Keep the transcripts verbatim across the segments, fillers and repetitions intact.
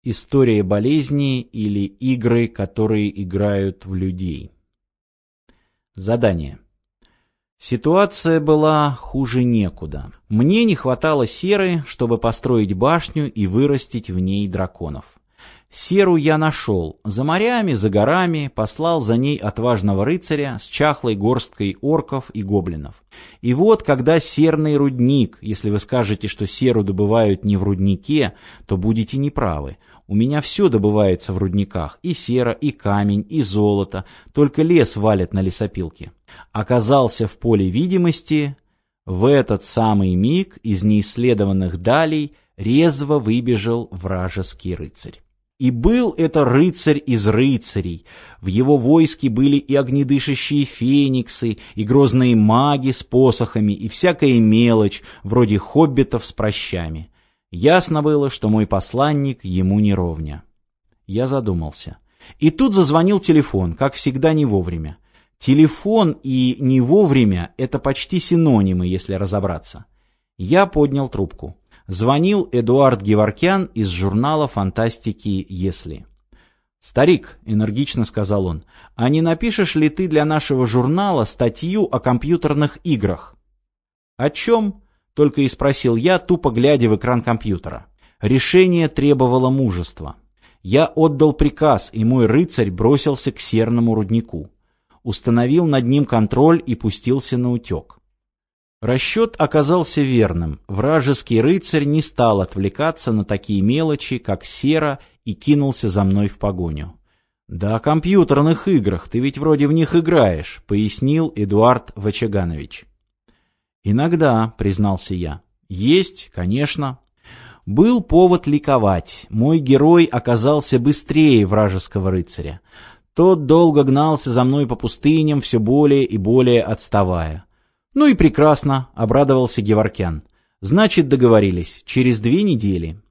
История болезни или игры, которые играют в людей. Задание. Ситуация была хуже некуда. Мне не хватало серы, чтобы построить башню и вырастить в ней драконов. Серу я нашел. За морями, за горами послал за ней отважного рыцаря с чахлой горсткой орков и гоблинов. И вот, когда серный рудник, если вы скажете, что серу добывают не в руднике, то будете неправы. У меня все добывается в рудниках, и сера, и камень, и золото, только лес валят на лесопилке. Оказался в поле видимости, в этот самый миг из неисследованных далей резво выбежал вражеский рыцарь. И был это рыцарь из рыцарей. В его войске были и огнедышащие фениксы, и грозные маги с посохами, и всякая мелочь, вроде хоббитов с пращами. Ясно было, что мой посланник ему не ровня. Я задумался. И тут зазвонил телефон, как всегда не вовремя. Телефон и не вовремя — это почти синонимы, если разобраться. Я поднял трубку. Звонил Эдуард Геворкян из журнала «Фантастики Если». «Старик», — энергично сказал он, — «а не напишешь ли ты для нашего журнала статью о компьютерных играх?» «О чем?» — только и спросил я, тупо глядя в экран компьютера. Решение требовало мужества. Я отдал приказ, и мой рыцарь бросился к серному руднику. Установил над ним контроль и пустился на утек. Расчет оказался верным. Вражеский рыцарь не стал отвлекаться на такие мелочи, как сера, и кинулся за мной в погоню. «Да о компьютерных играх, ты ведь вроде в них играешь», — пояснил Эдуард Вачаганович. «Иногда», — признался я. «Есть, конечно». Был повод ликовать. Мой герой оказался быстрее вражеского рыцаря. Тот долго гнался за мной по пустыням, все более и более отставая. «Ну и прекрасно», — обрадовался Геворкян. «Значит, договорились. Через две недели».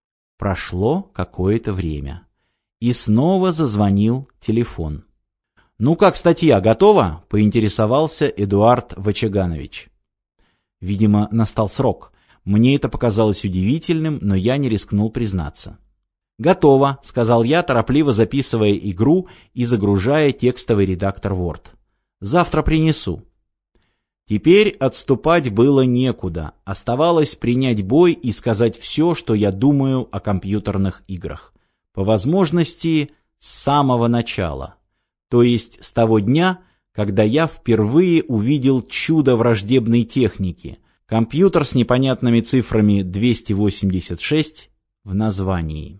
Прошло какое-то время. И снова зазвонил телефон. «Ну как статья, готова?» — поинтересовался Эдуард Вачаганович. Видимо, настал срок. Мне это показалось удивительным, но я не рискнул признаться. «Готово», — сказал я, торопливо записывая игру и загружая текстовый редактор Word. «Завтра принесу». Теперь отступать было некуда. Оставалось принять бой и сказать все, что я думаю о компьютерных играх. По возможности, с самого начала. То есть с того дня, когда я впервые увидел чудо враждебной техники. Компьютер с непонятными цифрами двести восемьдесят шесть в названии.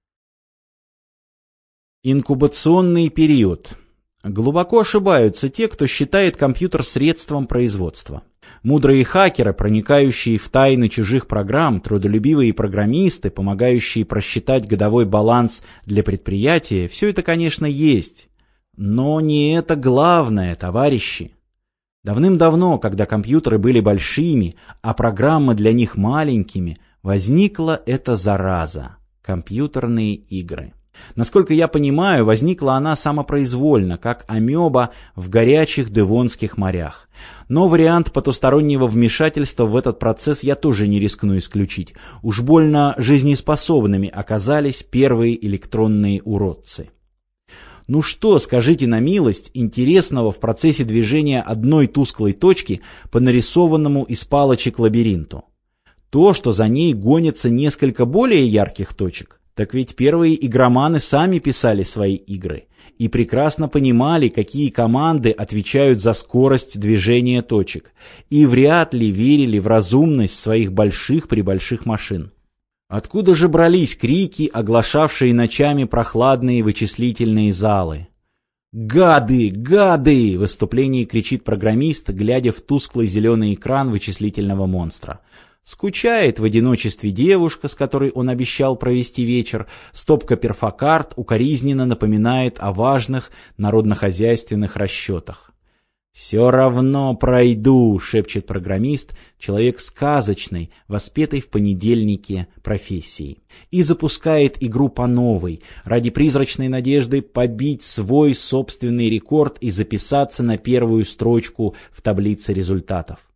Инкубационный период. Глубоко ошибаются те, кто считает компьютер средством производства. Мудрые хакеры, проникающие в тайны чужих программ, трудолюбивые программисты, помогающие просчитать годовой баланс для предприятия, все это, конечно, есть. Но не это главное, товарищи. Давным-давно, когда компьютеры были большими, а программы для них маленькими, возникла эта зараза – компьютерные игры. Насколько я понимаю, возникла она самопроизвольно, как амеба в горячих девонских морях. Но вариант потустороннего вмешательства в этот процесс я тоже не рискну исключить. Уж больно жизнеспособными оказались первые электронные уродцы. Ну что, скажите на милость, интересного в процессе движения одной тусклой точки по нарисованному из палочек лабиринту? То, что за ней гонятся несколько более ярких точек? Так ведь первые игроманы сами писали свои игры и прекрасно понимали, какие команды отвечают за скорость движения точек, и вряд ли верили в разумность своих больших-пребольших машин. Откуда же брались крики, оглашавшие ночами прохладные вычислительные залы? «Гады! Гады!» — в выступлении кричит программист, глядя в тусклый зеленый экран вычислительного монстра. Скучает в одиночестве девушка, с которой он обещал провести вечер, стопка перфокарт укоризненно напоминает о важных народнохозяйственных расчетах. «Все равно пройду», — шепчет программист, человек сказочной, воспетой в понедельнике профессии, и запускает игру по новой, ради призрачной надежды побить свой собственный рекорд и записаться на первую строчку в таблице результатов.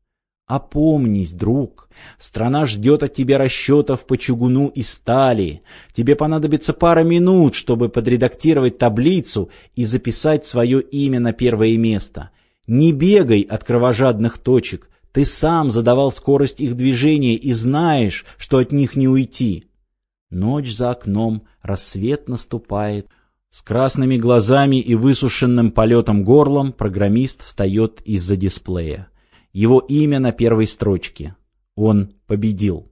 Опомнись, друг, страна ждет от тебя расчетов по чугуну и стали. Тебе понадобится пара минут, чтобы подредактировать таблицу и записать свое имя на первое место. Не бегай от кровожадных точек, ты сам задавал скорость их движения и знаешь, что от них не уйти. Ночь за окном, рассвет наступает. С красными глазами и высушенным полетом горлом программист встает из-за дисплея. Его имя на первой строчке. Он победил.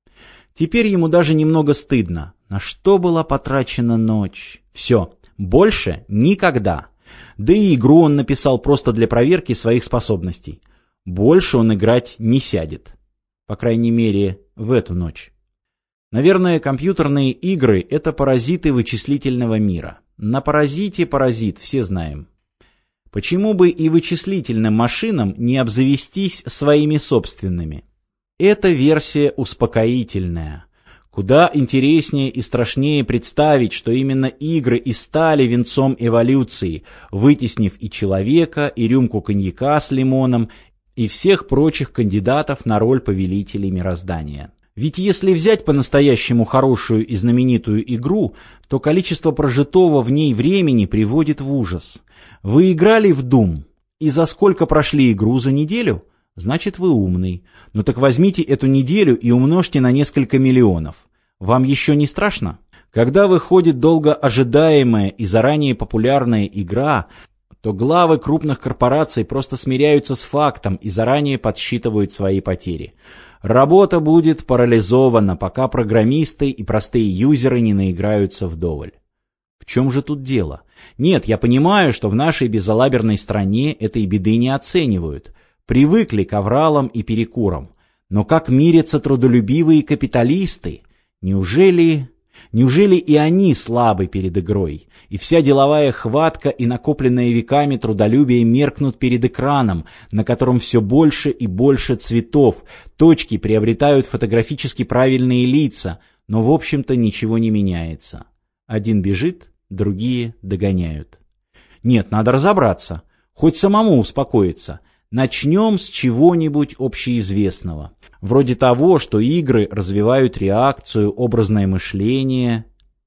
Теперь ему даже немного стыдно. На что была потрачена ночь? Все, больше никогда. Да и игру он написал просто для проверки своих способностей. Больше он играть не сядет. По крайней мере, в эту ночь. Наверное, компьютерные игры — это паразиты вычислительного мира. На паразите паразит, все знаем. Почему бы и вычислительным машинам не обзавестись своими собственными? Эта версия успокоительная. Куда интереснее и страшнее представить, что именно игры и стали венцом эволюции, вытеснив и человека, и рюмку коньяка с лимоном, и всех прочих кандидатов на роль повелителей мироздания. Ведь если взять по-настоящему хорошую и знаменитую игру, то количество прожитого в ней времени приводит в ужас. Вы играли в Doom, и за сколько прошли игру за неделю? Значит, вы умный. Ну так возьмите эту неделю и умножьте на несколько миллионов. Вам еще не страшно? Когда выходит долго ожидаемая и заранее популярная игра, то главы крупных корпораций просто смиряются с фактом и заранее подсчитывают свои потери. Работа будет парализована, пока программисты и простые юзеры не наиграются вдоволь. В чем же тут дело? Нет, я понимаю, что в нашей безалаберной стране этой беды не оценивают. Привыкли к авралам и перекурам. Но как мирятся трудолюбивые капиталисты? Неужели... Неужели и они слабы перед игрой? И вся деловая хватка и накопленное веками трудолюбие меркнут перед экраном, на котором все больше и больше цветов, точки приобретают фотографически правильные лица, но в общем-то ничего не меняется. Один бежит, другие догоняют. Нет, надо разобраться, хоть самому успокоиться. Начнем с чего-нибудь общеизвестного. Вроде того, что игры развивают реакцию, образное мышление.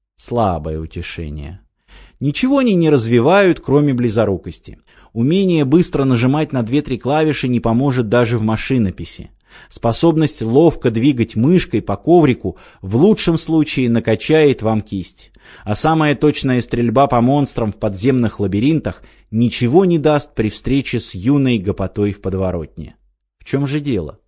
Слабое утешение. Ничего они не развивают, кроме близорукости. Умение быстро нажимать на две-три клавиши не поможет даже в машинописи. Способность ловко двигать мышкой по коврику в лучшем случае накачает вам кисть. А самая точная стрельба по монстрам в подземных лабиринтах ничего не даст при встрече с юной гопотой в подворотне. В чем же дело?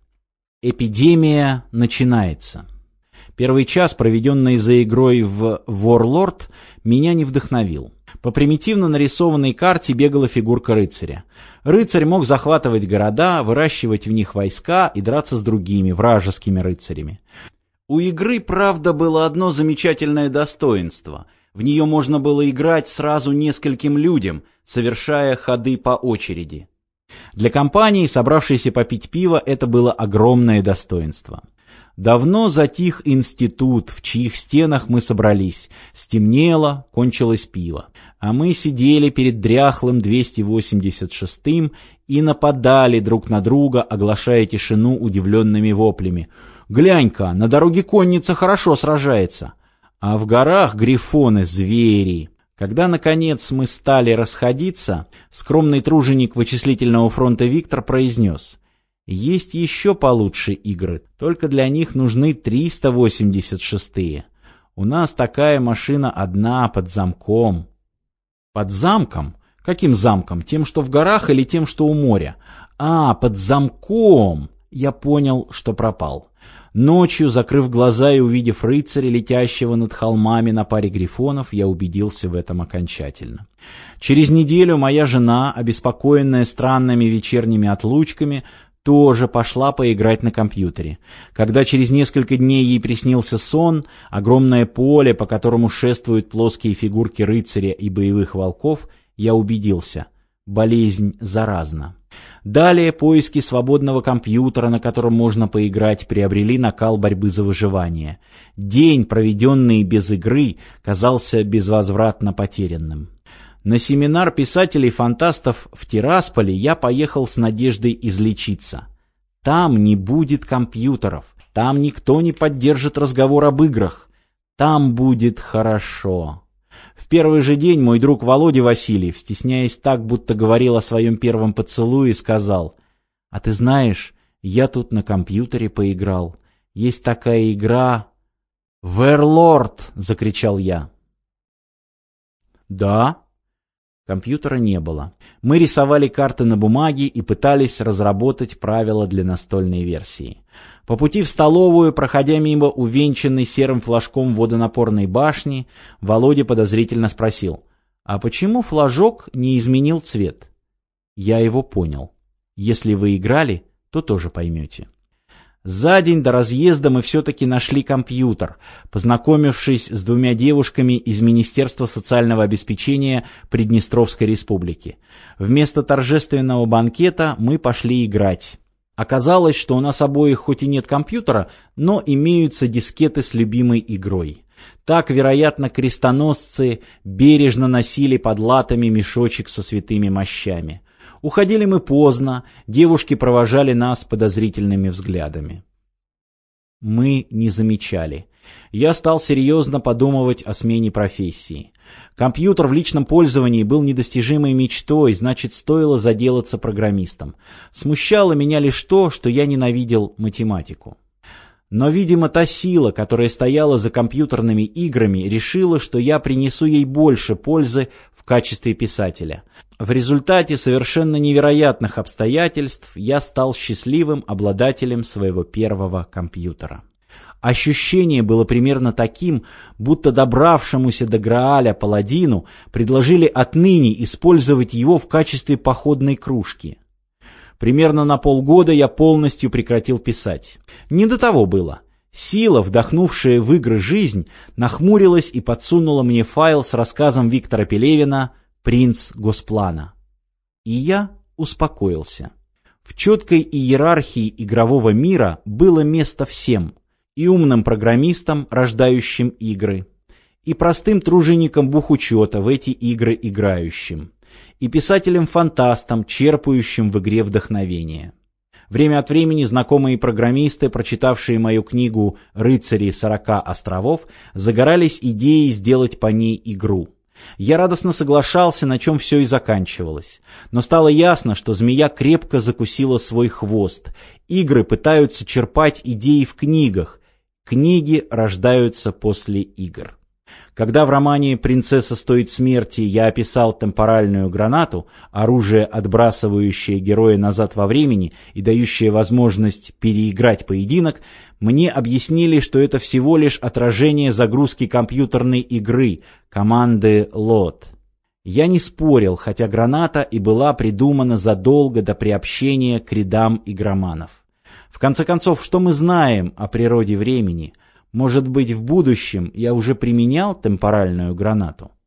Эпидемия начинается. Первый час, проведенный за игрой в Warlord, меня не вдохновил. По примитивно нарисованной карте бегала фигурка рыцаря. Рыцарь мог захватывать города, выращивать в них войска и драться с другими, вражескими рыцарями. У игры, правда, было одно замечательное достоинство. В нее можно было играть сразу нескольким людям, совершая ходы по очереди. Для компании, собравшейся попить пиво, это было огромное достоинство. Давно затих институт, в чьих стенах мы собрались. Стемнело, кончилось пиво. А мы сидели перед дряхлым двести восемьдесят шестым и нападали друг на друга, оглашая тишину удивленными воплями. «Глянь-ка, на дороге конница хорошо сражается, а в горах грифоны-звери». Когда, наконец, мы стали расходиться, скромный труженик вычислительного фронта Виктор произнес: «Есть еще получше игры, только для них нужны триста восемьдесят шестые. У нас такая машина одна, под замком». «Под замком? Каким замком? Тем, что в горах, или тем, что у моря?» «А, под замком!» Я понял, что пропал. Ночью, закрыв глаза и увидев рыцаря, летящего над холмами на паре грифонов, я убедился в этом окончательно. Через неделю моя жена, обеспокоенная странными вечерними отлучками, тоже пошла поиграть на компьютере. Когда через несколько дней ей приснился сон, огромное поле, по которому шествуют плоские фигурки рыцаря и боевых волков, я убедился — болезнь заразна. Далее поиски свободного компьютера, на котором можно поиграть, приобрели накал борьбы за выживание. День, проведенный без игры, казался безвозвратно потерянным. На семинар писателей-фантастов в Тирасполе я поехал с надеждой излечиться. Там не будет компьютеров, там никто не поддержит разговор об играх. Там будет хорошо. В первый же день мой друг Володя Васильев, стесняясь так, будто говорил о своем первом поцелуе, сказал: «А ты знаешь, я тут на компьютере поиграл. Есть такая игра...» «Верлорд!» — закричал я. «Да?» Компьютера не было. Мы рисовали карты на бумаге и пытались разработать правила для настольной версии. По пути в столовую, проходя мимо увенчанной серым флажком водонапорной башни, Володя подозрительно спросил: «А почему флажок не изменил цвет?» Я его понял. Если вы играли, то тоже поймете. За день до разъезда мы все-таки нашли компьютер, познакомившись с двумя девушками из Министерства социального обеспечения Приднестровской республики. Вместо торжественного банкета мы пошли играть. Оказалось, что у нас обоих хоть и нет компьютера, но имеются дискеты с любимой игрой. Так, вероятно, крестоносцы бережно носили под латами мешочек со святыми мощами. Уходили мы поздно, девушки провожали нас подозрительными взглядами. Мы не замечали. Я стал серьезно подумывать о смене профессии. Компьютер в личном пользовании был недостижимой мечтой, значит, стоило заделаться программистом. Смущало меня лишь то, что я ненавидел математику. Но, видимо, та сила, которая стояла за компьютерными играми, решила, что я принесу ей больше пользы в качестве писателя. В результате совершенно невероятных обстоятельств я стал счастливым обладателем своего первого компьютера. Ощущение было примерно таким, будто добравшемуся до Грааля паладину предложили отныне использовать его в качестве походной кружки. Примерно на полгода я полностью прекратил писать. Не до того было. Сила, вдохнувшая в игры жизнь, нахмурилась и подсунула мне файл с рассказом Виктора Пелевина «Принц Госплана». И я успокоился. В четкой иерархии игрового мира было место всем: и умным программистам, рождающим игры, и простым труженикам бухучета, в эти игры играющим, и писателям-фантастам, черпающим в игре вдохновение. Время от времени знакомые программисты, прочитавшие мою книгу «Рыцари сорока островов», загорались идеей сделать по ней игру. Я радостно соглашался, на чем все и заканчивалось. Но стало ясно, что змея крепко закусила свой хвост. Игры пытаются черпать идеи в книгах. Книги рождаются после игр. Когда в романе «Принцесса стоит смерти» я описал темпоральную гранату, оружие, отбрасывающее героя назад во времени и дающее возможность переиграть поединок, мне объяснили, что это всего лишь отражение загрузки компьютерной игры, команды лот. Я не спорил, хотя граната и была придумана задолго до приобщения к рядам игроманов. В конце концов, что мы знаем о природе времени? Может быть, в будущем я уже применял темпоральную гранату?